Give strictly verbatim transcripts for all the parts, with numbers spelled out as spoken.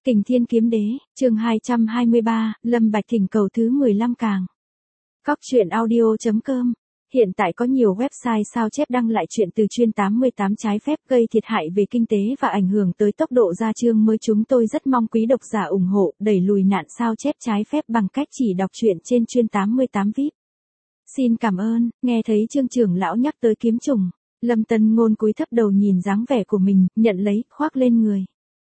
Kình Thiên Kiếm Đế, chương hai trăm hai mươi ba, Lâm Bạch thỉnh cầu thứ mười lăm càng. Cóc truyện audio chấm com. Hiện tại có nhiều website sao chép đăng lại chuyện từ chuyên tám mươi tám trái phép gây thiệt hại về kinh tế và ảnh hưởng tới tốc độ ra chương mới. Chúng tôi rất mong quý độc giả ủng hộ đẩy lùi nạn sao chép trái phép bằng cách chỉ đọc truyện trên chuyên tám mươi tám vi ai pi. Xin cảm ơn. Nghe thấy Trương trưởng lão nhắc tới kiếm trùng, Lâm Tân Ngôn cúi thấp đầu nhìn dáng vẻ của mình, nhận lấy, khoác lên người.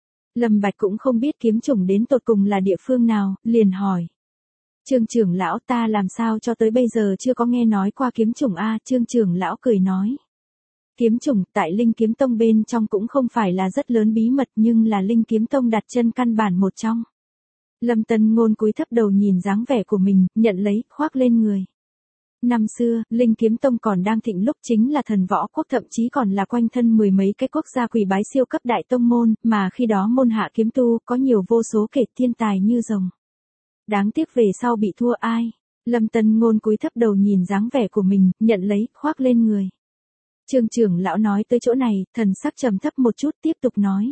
Lâm Bạch cũng không biết kiếm trùng đến tột cùng là địa phương nào, liền hỏi. Trương trưởng lão, ta làm sao cho tới bây giờ chưa có nghe nói qua kiếm trùng a? Trương trưởng lão cười nói. Kiếm trùng tại Linh Kiếm Tông bên trong cũng không phải là rất lớn bí mật, nhưng là Linh Kiếm Tông đặt chân căn bản một trong. Lâm Tân Ngôn cúi thấp đầu nhìn dáng vẻ của mình, nhận lấy, khoác lên người. Năm xưa, Linh Kiếm Tông còn đang thịnh lúc, chính là thần võ quốc, thậm chí còn là quanh thân mười mấy cái quốc gia quỳ bái siêu cấp đại tông môn, mà khi đó môn hạ kiếm tu có nhiều vô số kể thiên tài như rồng. Đáng tiếc về sau bị thua ai? Lâm Tân Ngôn cúi thấp đầu nhìn dáng vẻ của mình, nhận lấy, khoác lên người. Trương trưởng lão nói tới chỗ này, thần sắc trầm thấp một chút, tiếp tục nói.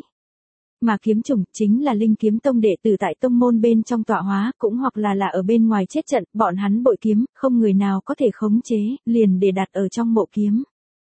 Mà kiếm trùng chính là Linh Kiếm Tông đệ tử tại tông môn bên trong tọa hóa, cũng hoặc là là ở bên ngoài chết trận, bọn hắn bội kiếm, không người nào có thể khống chế, liền để đặt ở trong mộ kiếm.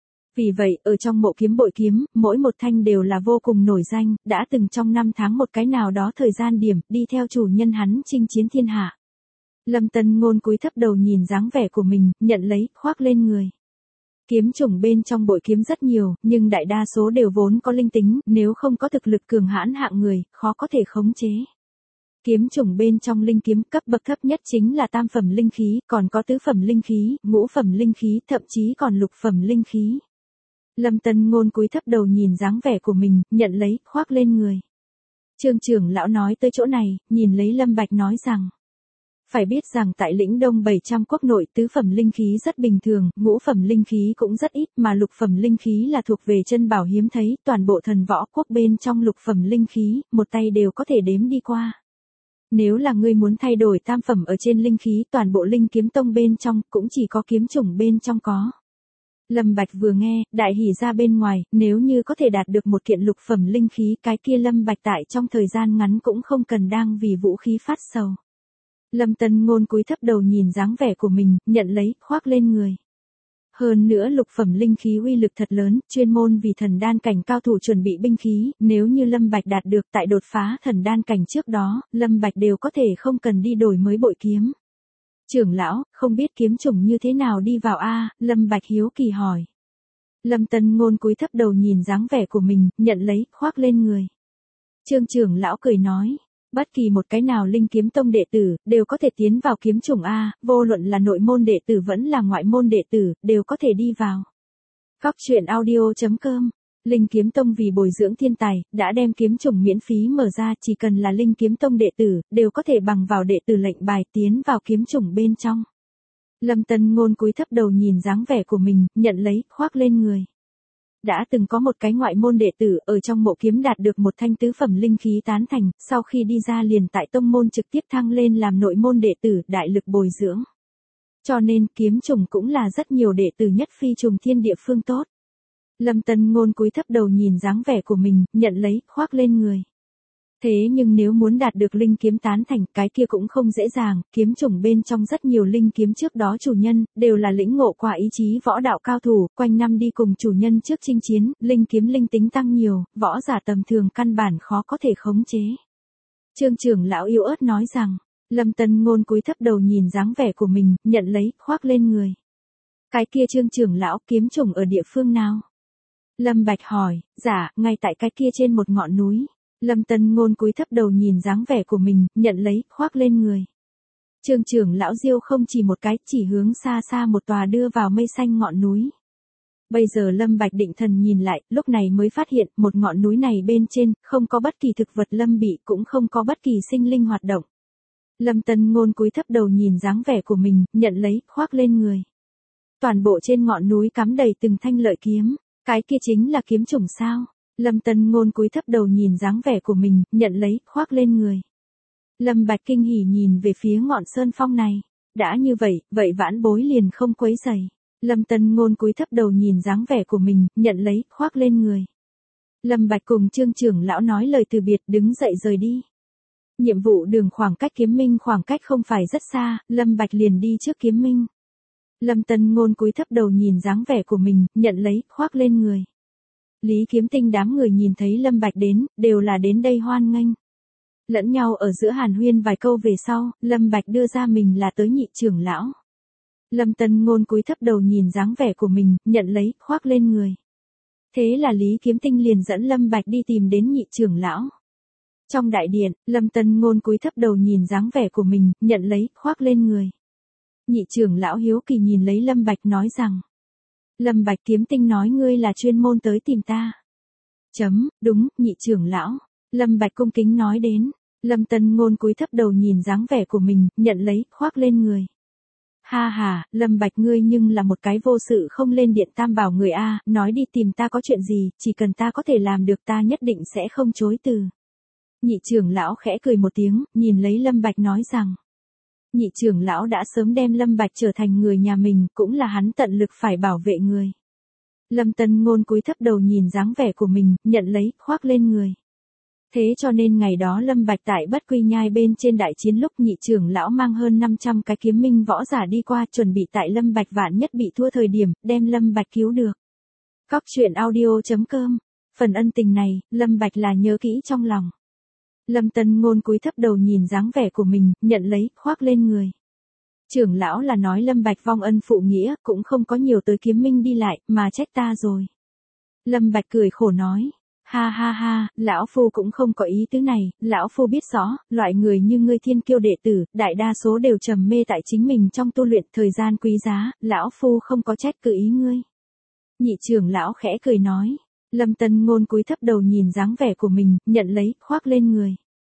Vì vậy, ở trong mộ kiếm bội kiếm, mỗi một thanh đều là vô cùng nổi danh, đã từng trong năm tháng một cái nào đó thời gian điểm, đi theo chủ nhân hắn chinh chiến thiên hạ. Lâm Tân Ngôn cúi thấp đầu nhìn dáng vẻ của mình, nhận lấy, khoác lên người. Kiếm trùng bên trong bội kiếm rất nhiều, nhưng đại đa số đều vốn có linh tính, nếu không có thực lực cường hãn hạng người, khó có thể khống chế. Kiếm trùng bên trong linh kiếm cấp bậc thấp nhất chính là tam phẩm linh khí, còn có tứ phẩm linh khí, ngũ phẩm linh khí, thậm chí còn lục phẩm linh khí. Lâm Tân Ngôn cúi thấp đầu nhìn dáng vẻ của mình, nhận lấy, khoác lên người. Trương trưởng lão nói tới chỗ này, nhìn lấy Lâm Bạch nói rằng. Phải biết rằng tại lĩnh Đông bảy trăm quốc nội, tứ phẩm linh khí rất bình thường, ngũ phẩm linh khí cũng rất ít, mà lục phẩm linh khí là thuộc về chân bảo hiếm thấy, toàn bộ thần võ quốc bên trong lục phẩm linh khí, một tay đều có thể đếm đi qua. Nếu là ngươi muốn thay đổi tam phẩm ở trên linh khí, toàn bộ Linh Kiếm Tông bên trong, cũng chỉ có kiếm trùng bên trong có. Lâm Bạch vừa nghe, đại hỉ ra bên ngoài, nếu như có thể đạt được một kiện lục phẩm linh khí, cái kia Lâm Bạch tại trong thời gian ngắn cũng không cần đang vì vũ khí phát sầu. Lâm Tân Ngôn cúi thấp đầu nhìn dáng vẻ của mình, nhận lấy, khoác lên người. Hơn nữa lục phẩm linh khí uy lực thật lớn, chuyên môn vì thần đan cảnh cao thủ chuẩn bị binh khí, nếu như Lâm Bạch đạt được tại đột phá thần đan cảnh trước đó, Lâm Bạch đều có thể không cần đi đổi mới bội kiếm. Trưởng lão, không biết kiếm trùng như thế nào đi vào a? Lâm Bạch hiếu kỳ hỏi. Lâm Tân Ngôn cúi thấp đầu nhìn dáng vẻ của mình, nhận lấy, khoác lên người. Trương trưởng lão cười nói. Bất kỳ một cái nào Linh Kiếm Tông đệ tử, đều có thể tiến vào kiếm trùng A, vô luận là nội môn đệ tử vẫn là ngoại môn đệ tử, đều có thể đi vào. Cóc truyện audio chấm com. Linh Kiếm Tông vì bồi dưỡng thiên tài, đã đem kiếm trùng miễn phí mở ra, chỉ cần là Linh Kiếm Tông đệ tử, đều có thể bằng vào đệ tử lệnh bài tiến vào kiếm trùng bên trong. Lâm Tân Ngôn cúi thấp đầu nhìn dáng vẻ của mình, nhận lấy, khoác lên người. Đã từng có một cái ngoại môn đệ tử ở trong mộ kiếm đạt được một thanh tứ phẩm linh khí tán thành, sau khi đi ra liền tại tông môn trực tiếp thăng lên làm nội môn đệ tử, đại lực bồi dưỡng. Cho nên kiếm trùng cũng là rất nhiều đệ tử nhất phi trùng thiên địa phương tốt. Lâm Tân Ngôn cúi thấp đầu nhìn dáng vẻ của mình, nhận lấy, khoác lên người. Thế nhưng nếu muốn đạt được linh kiếm tán thành, cái kia cũng không dễ dàng, kiếm trùng bên trong rất nhiều linh kiếm trước đó chủ nhân, đều là lĩnh ngộ qua ý chí võ đạo cao thủ, quanh năm đi cùng chủ nhân trước chinh chiến, linh kiếm linh tính tăng nhiều, võ giả tầm thường căn bản khó có thể khống chế. Trương trưởng lão yếu ớt nói rằng, Lâm Tân Ngôn cúi thấp đầu nhìn dáng vẻ của mình, nhận lấy, khoác lên người. Cái kia Trương trưởng lão, kiếm trùng ở địa phương nào? Lâm Bạch hỏi. Dạ, ngay tại cái kia trên một ngọn núi. Lâm Tân Ngôn cúi thấp đầu nhìn dáng vẻ của mình, nhận lấy, khoác lên người. Trương trưởng lão diêu không chỉ một cái, chỉ hướng xa xa một tòa đưa vào mây xanh ngọn núi. Bây giờ Lâm Bạch định thần nhìn lại, lúc này mới phát hiện, một ngọn núi này bên trên, không có bất kỳ thực vật lâm bị, cũng không có bất kỳ sinh linh hoạt động. Lâm Tân Ngôn cúi thấp đầu nhìn dáng vẻ của mình, nhận lấy, khoác lên người. Toàn bộ trên ngọn núi cắm đầy từng thanh lợi kiếm, cái kia chính là kiếm trùng sao? Lâm Tân Ngôn cúi thấp đầu nhìn dáng vẻ của mình, nhận lấy, khoác lên người. Lâm Bạch kinh hỉ nhìn về phía ngọn sơn phong này. Đã như vậy, vậy vãn bối liền không quấy rầy. Lâm Tân Ngôn cúi thấp đầu nhìn dáng vẻ của mình, nhận lấy, khoác lên người. Lâm Bạch cùng Trương trưởng lão nói lời từ biệt, đứng dậy rời đi. Nhiệm vụ đường khoảng cách Kiếm Minh khoảng cách không phải rất xa, Lâm Bạch liền đi trước Kiếm Minh. Lâm Tân Ngôn cúi thấp đầu nhìn dáng vẻ của mình, nhận lấy, khoác lên người. Lý Kiếm Tinh đám người nhìn thấy Lâm Bạch đến, đều là đến đây hoan nghênh. Lẫn nhau ở giữa hàn huyên vài câu về sau, Lâm Bạch đưa ra mình là tới nhị trưởng lão. Lâm Tân Ngôn cúi thấp đầu nhìn dáng vẻ của mình, nhận lấy, khoác lên người. Thế là Lý Kiếm Tinh liền dẫn Lâm Bạch đi tìm đến nhị trưởng lão. Trong đại điện, Lâm Tân Ngôn cúi thấp đầu nhìn dáng vẻ của mình, nhận lấy, khoác lên người. Nhị trưởng lão hiếu kỳ nhìn lấy Lâm Bạch nói rằng. Lâm Bạch Kiếm Tinh nói ngươi là chuyên môn tới tìm ta. Chấm, đúng, nhị trưởng lão. Lâm Bạch cung kính nói đến. Lâm Tân Ngôn cúi thấp đầu nhìn dáng vẻ của mình, nhận lấy, khoác lên người. Ha ha, Lâm Bạch ngươi nhưng là một cái vô sự không lên điện tam bảo người a, nói đi tìm ta có chuyện gì, chỉ cần ta có thể làm được ta nhất định sẽ không chối từ. Nhị trưởng lão khẽ cười một tiếng, nhìn lấy Lâm Bạch nói rằng. Nhị trưởng lão đã sớm đem Lâm Bạch trở thành người nhà mình, cũng là hắn tận lực phải bảo vệ người. Lâm Tân Ngôn cúi thấp đầu nhìn dáng vẻ của mình, nhận lấy, khoác lên người. Thế cho nên ngày đó Lâm Bạch tại Bất Quy Nhai bên trên đại chiến lúc nhị trưởng lão mang hơn năm trăm cái kiếm minh võ giả đi qua chuẩn bị tại Lâm Bạch vạn nhất bị thua thời điểm, đem Lâm Bạch cứu được. Cóc truyện audio chấm com. Phần ân tình này, Lâm Bạch là nhớ kỹ trong lòng. Lâm Tân Ngôn cúi thấp đầu nhìn dáng vẻ của mình, nhận lấy, khoác lên người. Trưởng lão là nói Lâm Bạch vong ân phụ nghĩa, cũng không có nhiều tới kiếm minh đi lại, mà trách ta rồi. Lâm Bạch cười khổ nói. Ha ha ha, lão phu cũng không có ý tứ này, lão phu biết rõ, loại người như ngươi thiên kiêu đệ tử, đại đa số đều trầm mê tại chính mình trong tu luyện thời gian quý giá, lão phu không có trách cứ ý ngươi. Nhị trưởng lão khẽ cười nói. Lâm Tân Ngôn cúi thấp đầu nhìn dáng vẻ của mình, nhận lấy, khoác lên người.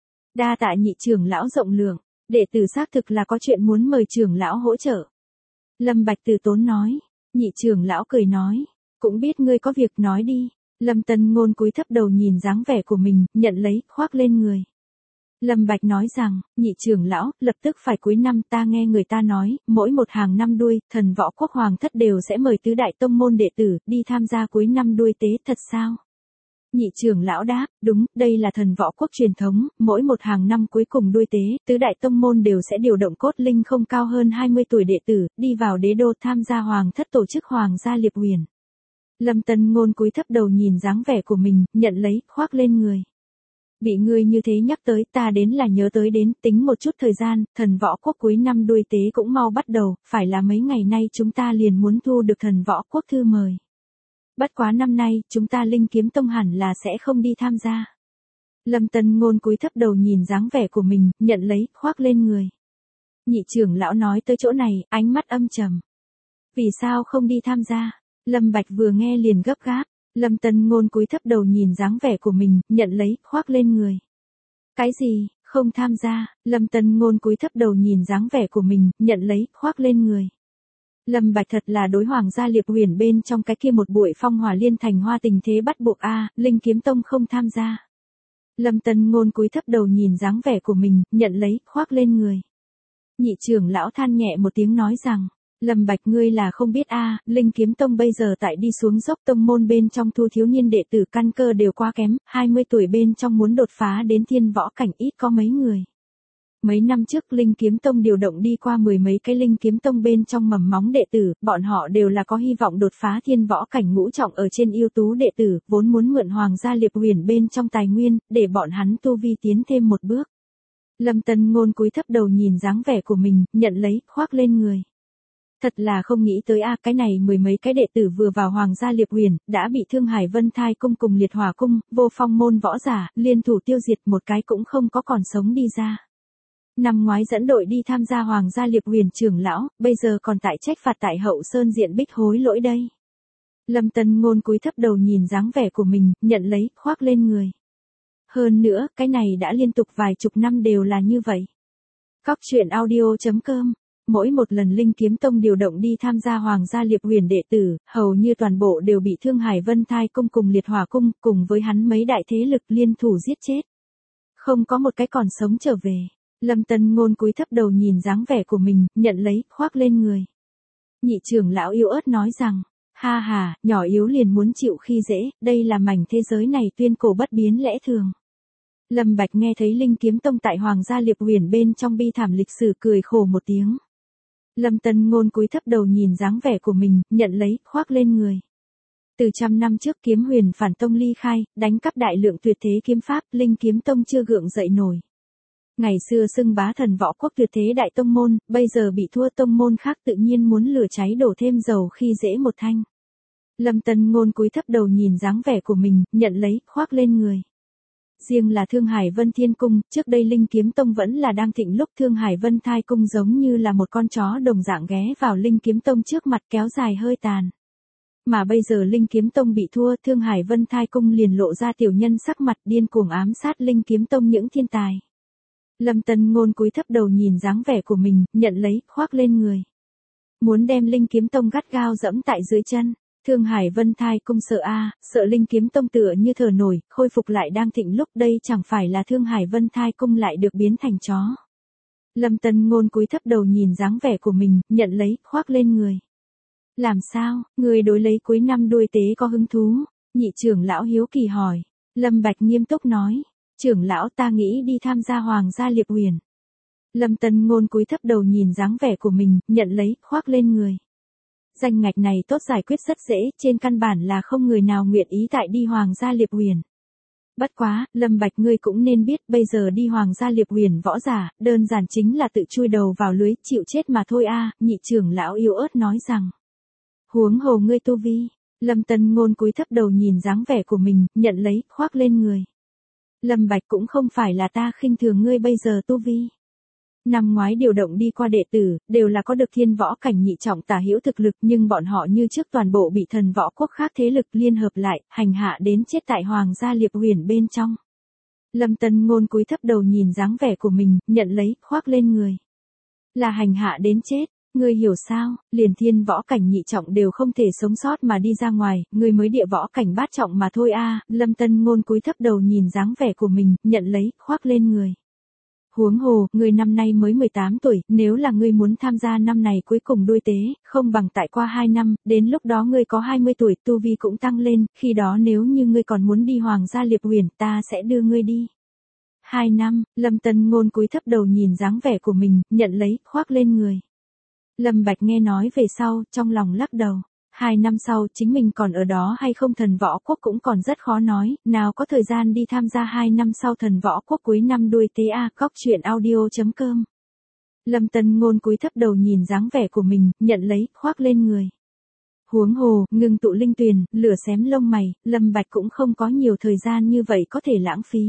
Đa tạ nhị trưởng lão rộng lượng, đệ tử xác thực là có chuyện muốn mời trưởng lão hỗ trợ. Lâm Bạch từ tốn nói. Nhị trưởng lão cười nói. Cũng biết ngươi có việc nói đi. Lâm Tân Ngôn cúi thấp đầu nhìn dáng vẻ của mình, nhận lấy, khoác lên người. Lâm Bạch nói rằng, nhị trưởng lão, lập tức phải cuối năm ta nghe người ta nói, mỗi một hàng năm đuôi, thần võ quốc hoàng thất đều sẽ mời tứ đại tông môn đệ tử, đi tham gia cuối năm đuôi tế, thật sao? Nhị trưởng lão đáp, đúng, đây là thần võ quốc truyền thống, mỗi một hàng năm cuối cùng đuôi tế, tứ đại tông môn đều sẽ điều động cốt linh không cao hơn hai mươi tuổi đệ tử, đi vào đế đô tham gia hoàng thất tổ chức hoàng gia liệp huyền. Lâm Tân Ngôn cúi thấp đầu nhìn dáng vẻ của mình, nhận lấy, khoác lên người. Bị ngươi như thế nhắc tới ta đến là nhớ tới đến, tính một chút thời gian, thần võ quốc cuối năm đuôi tế cũng mau bắt đầu, phải là mấy ngày nay chúng ta liền muốn thu được thần võ quốc thư mời. Bất quá năm nay, chúng ta Linh Kiếm Tông hẳn là sẽ không đi tham gia. Lâm Tân Ngôn cúi thấp đầu nhìn dáng vẻ của mình, nhận lấy, khoác lên người. Nhị trưởng lão nói tới chỗ này, ánh mắt âm trầm. Vì sao không đi tham gia? Lâm Bạch vừa nghe liền gấp gáp. Lâm Tân Ngôn cúi thấp đầu nhìn dáng vẻ của mình, nhận lấy, khoác lên người. Cái gì, không tham gia? Lâm Tân Ngôn cúi thấp đầu nhìn dáng vẻ của mình, nhận lấy, khoác lên người. Lâm Bạch thật là đối hoàng gia liệp huyền bên trong cái kia một buổi phong hỏa liên thành hoa tình thế bắt buộc a, Linh Kiếm Tông không tham gia. Lâm Tân Ngôn cúi thấp đầu nhìn dáng vẻ của mình, nhận lấy, khoác lên người. Nhị trưởng lão than nhẹ một tiếng nói rằng. Lâm Bạch ngươi là không biết a, Linh Kiếm Tông bây giờ tại đi xuống dốc tông môn bên trong thu thiếu niên đệ tử căn cơ đều quá kém, hai mươi tuổi bên trong muốn đột phá đến thiên võ cảnh ít có mấy người. Mấy năm trước Linh Kiếm Tông điều động đi qua mười mấy cái Linh Kiếm Tông bên trong mầm móng đệ tử, bọn họ đều là có hy vọng đột phá thiên võ cảnh ngũ trọng ở trên ưu tú đệ tử, vốn muốn mượn hoàng gia liệp huyền bên trong tài nguyên, để bọn hắn tu vi tiến thêm một bước. Lâm Tân Ngôn cúi thấp đầu nhìn dáng vẻ của mình, nhận lấy, khoác lên người. Thật là không nghĩ tới a, cái này mười mấy cái đệ tử vừa vào hoàng gia liệp huyền, đã bị Thương Hải Vân Thai cung cùng Liệt Hỏa cung, vô phong môn võ giả, liên thủ tiêu diệt một cái cũng không có còn sống đi ra. Năm ngoái dẫn đội đi tham gia hoàng gia liệp huyền trưởng lão, bây giờ còn tại trách phạt tại Hậu Sơn diện bích hối lỗi đây. Lâm Tân Ngôn cúi thấp đầu nhìn dáng vẻ của mình, nhận lấy, khoác lên người. Hơn nữa, cái này đã liên tục vài chục năm đều là như vậy. Cóc truyện audio chấm com. Mỗi một lần Linh Kiếm Tông điều động đi tham gia hoàng gia liệp huyền đệ tử, hầu như toàn bộ đều bị Thương Hải Vân Thai cung cùng Liệt Hỏa cung, cùng với hắn mấy đại thế lực liên thủ giết chết. Không có một cái còn sống trở về. Lâm Tân Ngôn cúi thấp đầu nhìn dáng vẻ của mình, nhận lấy, khoác lên người. Nhị trưởng lão yếu ớt nói rằng, ha ha, nhỏ yếu liền muốn chịu khi dễ, đây là mảnh thế giới này tuyên cổ bất biến lẽ thường. Lâm Bạch nghe thấy Linh Kiếm Tông tại Hoàng gia Liệp Huyền bên trong bi thảm lịch sử cười khổ một tiếng. Lâm Tân Ngôn cúi thấp đầu nhìn dáng vẻ của mình, nhận lấy, khoác lên người. Từ trăm năm trước Kiếm Huyền phản tông ly khai, đánh cắp đại lượng tuyệt thế kiếm pháp, Linh Kiếm Tông chưa gượng dậy nổi. Ngày xưa xưng bá thần võ quốc tuyệt thế đại tông môn, bây giờ bị thua tông môn khác tự nhiên muốn lửa cháy đổ thêm dầu khi dễ một thanh. Lâm Tân Ngôn cúi thấp đầu nhìn dáng vẻ của mình, nhận lấy, khoác lên người. Riêng là Thương Hải Vân Thiên Cung, trước đây Linh Kiếm Tông vẫn là đang thịnh lúc Thương Hải Vân Thai Cung giống như là một con chó đồng dạng ghé vào Linh Kiếm Tông trước mặt kéo dài hơi tàn. Mà bây giờ Linh Kiếm Tông bị thua, Thương Hải Vân Thai Cung liền lộ ra tiểu nhân sắc mặt điên cuồng ám sát Linh Kiếm Tông những thiên tài. Lâm Tân Ngôn cúi thấp đầu nhìn dáng vẻ của mình, nhận lấy, khoác lên người. Muốn đem Linh Kiếm Tông gắt gao dẫm tại dưới chân. Thương Hải Vân Thai Cung sợ a, sợ Linh Kiếm Tông tựa như thở nổi, khôi phục lại đang thịnh lúc đây chẳng phải là Thương Hải Vân Thai Cung lại được biến thành chó. Lâm Tân Ngôn cúi thấp đầu nhìn dáng vẻ của mình, nhận lấy, khoác lên người. Làm sao, người đối lấy cuối năm đuôi tế có hứng thú? Nhị trưởng lão hiếu kỳ hỏi. Lâm Bạch nghiêm túc nói. Trưởng lão ta nghĩ đi tham gia Hoàng gia Liệp Huyền. Lâm Tân Ngôn cúi thấp đầu nhìn dáng vẻ của mình, nhận lấy, khoác lên người. Danh ngạch này tốt giải quyết rất dễ, trên căn bản là không người nào nguyện ý tại đi Hoàng gia Liệp Huyền. Bất quá, Lâm Bạch ngươi cũng nên biết bây giờ đi Hoàng gia Liệp Huyền võ giả, đơn giản chính là tự chui đầu vào lưới, chịu chết mà thôi a. Nhị trưởng lão yếu ớt nói rằng. Huống hồ ngươi tu vi. Lâm Tân Ngôn cúi thấp đầu nhìn dáng vẻ của mình, nhận lấy, khoác lên người. Lâm Bạch cũng không phải là ta khinh thường ngươi bây giờ tu vi. Năm ngoái điều động đi qua đệ tử, đều là có được thiên võ cảnh nhị trọng tả hữu thực lực, nhưng bọn họ như trước toàn bộ bị thần võ quốc khác thế lực liên hợp lại, hành hạ đến chết tại Hoàng gia Liệp Huyền bên trong. Lâm Tân Ngôn cúi thấp đầu nhìn dáng vẻ của mình, nhận lấy, khoác lên người. Là hành hạ đến chết, ngươi hiểu sao, liền thiên võ cảnh nhị trọng đều không thể sống sót mà đi ra ngoài, ngươi mới địa võ cảnh bát trọng mà thôi a. Lâm Tân Ngôn cúi thấp đầu nhìn dáng vẻ của mình, nhận lấy, khoác lên người. Huống hồ, ngươi năm nay mới mười tám tuổi, nếu là ngươi muốn tham gia năm này cuối cùng đuôi tế, không bằng tại qua hai năm, đến lúc đó ngươi có hai mươi tuổi, tu vi cũng tăng lên, khi đó nếu như ngươi còn muốn đi Hoàng gia Liệp Huyền, ta sẽ đưa ngươi đi. Hai năm, Lâm Tân Ngôn cúi thấp đầu nhìn dáng vẻ của mình, nhận lấy, khoác lên người. Lâm Bạch nghe nói về sau, trong lòng lắc đầu. Hai năm sau chính mình còn ở đó hay không thần võ quốc cũng còn rất khó nói, nào có thời gian đi tham gia hai năm sau thần võ quốc cuối năm đuôi tế a. Cóc truyện audio chấm com. Lâm Tân Ngôn cúi thấp đầu nhìn dáng vẻ của mình, nhận lấy, khoác lên người. Huống hồ, ngừng tụ linh tuyền, lửa xém lông mày, Lâm Bạch cũng không có nhiều thời gian như vậy có thể lãng phí.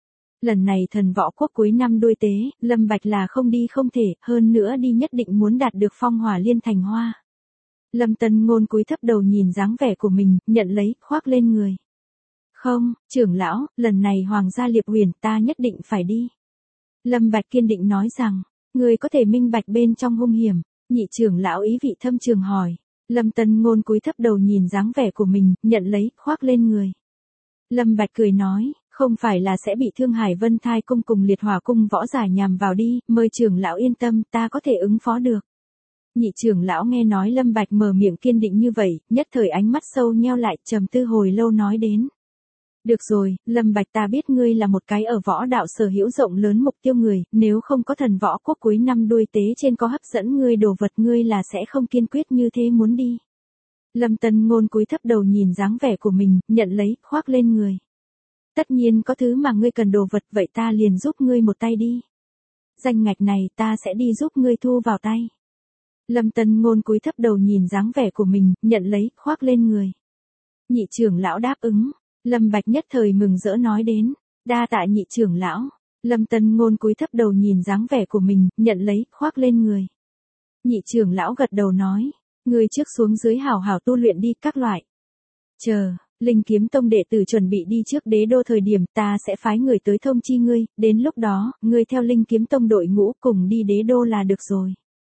Lần này thần võ quốc cuối năm đuôi tế, Lâm Bạch là không đi không thể, hơn nữa đi nhất định muốn đạt được phong hỏa liên thành hoa. Lâm Tân Ngôn cúi thấp đầu nhìn dáng vẻ của mình, nhận lấy, khoác lên người. Không, trưởng lão, lần này Hoàng gia Liệp Huyền ta nhất định phải đi. Lâm Bạch kiên định nói rằng, người có thể minh bạch bên trong hung hiểm. Nhị trưởng lão ý vị thâm trường hỏi. Lâm Tân Ngôn cúi thấp đầu nhìn dáng vẻ của mình, nhận lấy, khoác lên người. Lâm Bạch cười nói, không phải là sẽ bị Thương Hải Vân Thai Cung cùng Liệt Hỏa Cung võ giả nhằm vào đi, mời trưởng lão yên tâm, ta có thể ứng phó được. Nhị trưởng lão nghe nói Lâm Bạch mở miệng kiên định như vậy, nhất thời ánh mắt sâu nheo lại, trầm tư hồi lâu nói đến. Được rồi, Lâm Bạch ta biết ngươi là một cái ở võ đạo sở hữu rộng lớn mục tiêu người, nếu không có thần võ quốc cuối năm đuôi tế trên có hấp dẫn ngươi đồ vật ngươi là sẽ không kiên quyết như thế muốn đi. Lâm Tân Ngôn cúi thấp đầu nhìn dáng vẻ của mình, nhận lấy, khoác lên người. Tất nhiên có thứ mà ngươi cần đồ vật vậy ta liền giúp ngươi một tay đi. Danh ngạch này ta sẽ đi giúp ngươi thu vào tay. Lâm Tân Ngôn cúi thấp đầu nhìn dáng vẻ của mình, nhận lấy, khoác lên người. Nhị trưởng lão đáp ứng. Lâm Bạch nhất thời mừng rỡ nói đến. Đa tạ nhị trưởng lão. Lâm Tân Ngôn cúi thấp đầu nhìn dáng vẻ của mình, nhận lấy, khoác lên người. Nhị trưởng lão gật đầu nói. Ngươi trước xuống dưới hảo hảo tu luyện đi các loại. Chờ, Linh Kiếm Tông đệ tử chuẩn bị đi trước đế đô thời điểm ta sẽ phái người tới thông chi ngươi, đến lúc đó, ngươi theo Linh Kiếm Tông đội ngũ cùng đi đế đô là được rồi.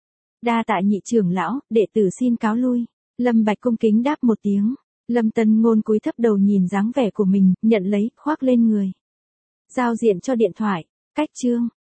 Đa tạ nhị trưởng lão, đệ tử xin cáo lui. Lâm Bạch cung kính đáp một tiếng. Lâm Tân Ngôn cúi thấp đầu nhìn dáng vẻ của mình, nhận lấy, khoác lên người. Giao diện cho điện thoại. Cách chương.